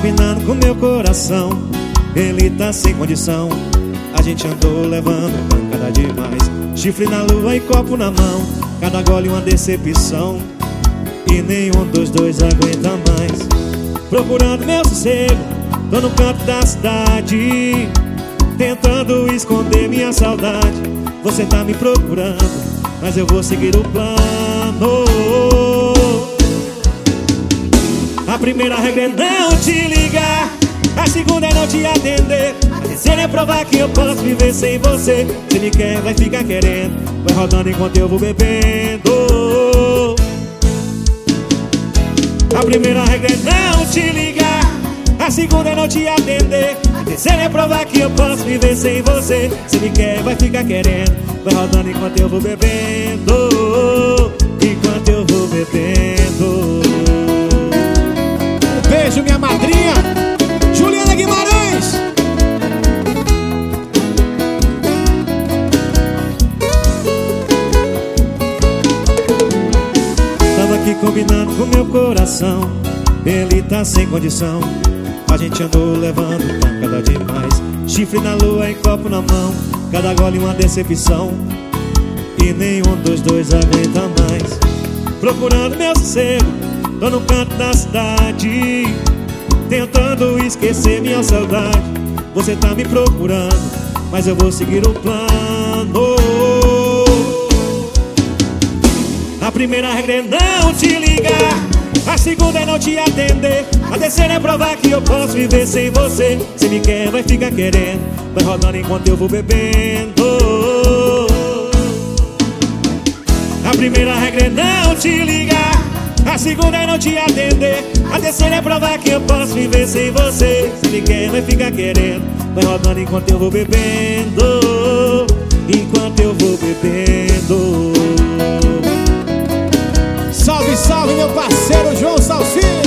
combinando com meu coração, ele tá sem condição. A gente andou levando pancada demais, chifre na lua e copo na mão, cada gole uma decepção, e nenhum dos dois aguenta mais. Procurando meu sossego, tô no canto da cidade, tentando esconder minha saudade. Você tá me procurando, mas eu vou seguir o plano. A primeira regra é não te ligar, a segunda é não te atender, a terceira é provar que eu posso viver sem você. Se me quer, vai ficar querendo, vai rodando enquanto eu vou bebendo. A primeira regra é não te ligar, a segunda é não te atender, a terceira é provar que eu posso viver sem você. Se me quer, vai ficar querendo, vai rodando enquanto eu vou bebendo, enquanto eu vou bebendo. Um beijo, minha madrinha Juliana Guimarães. Tava aqui combinando com meu coração, ele tá sem condição. A gente andou levando pancada demais, chifre na lua e copo na mão, cada gole uma decepção, e nenhum dos dois aguenta mais. Procurando meu sossego, tô no canto da cidade, tentando esquecer minha saudade. Você tá me procurando, mas eu vou seguir o plano. A primeira regra é não te ligar, a segunda é não te atender, a terceira é provar que eu posso viver sem você. Se me quer, vai ficar querendo, vai rodando enquanto eu vou bebendo. A primeira regra é não te ligar, a segunda é não te atender, a terceira é provar que eu posso viver sem você. Se me quer, vai ficar querendo, vai rodando enquanto eu vou bebendo, enquanto eu vou bebendo. Salve, salve, meu parceiro João Salsinha.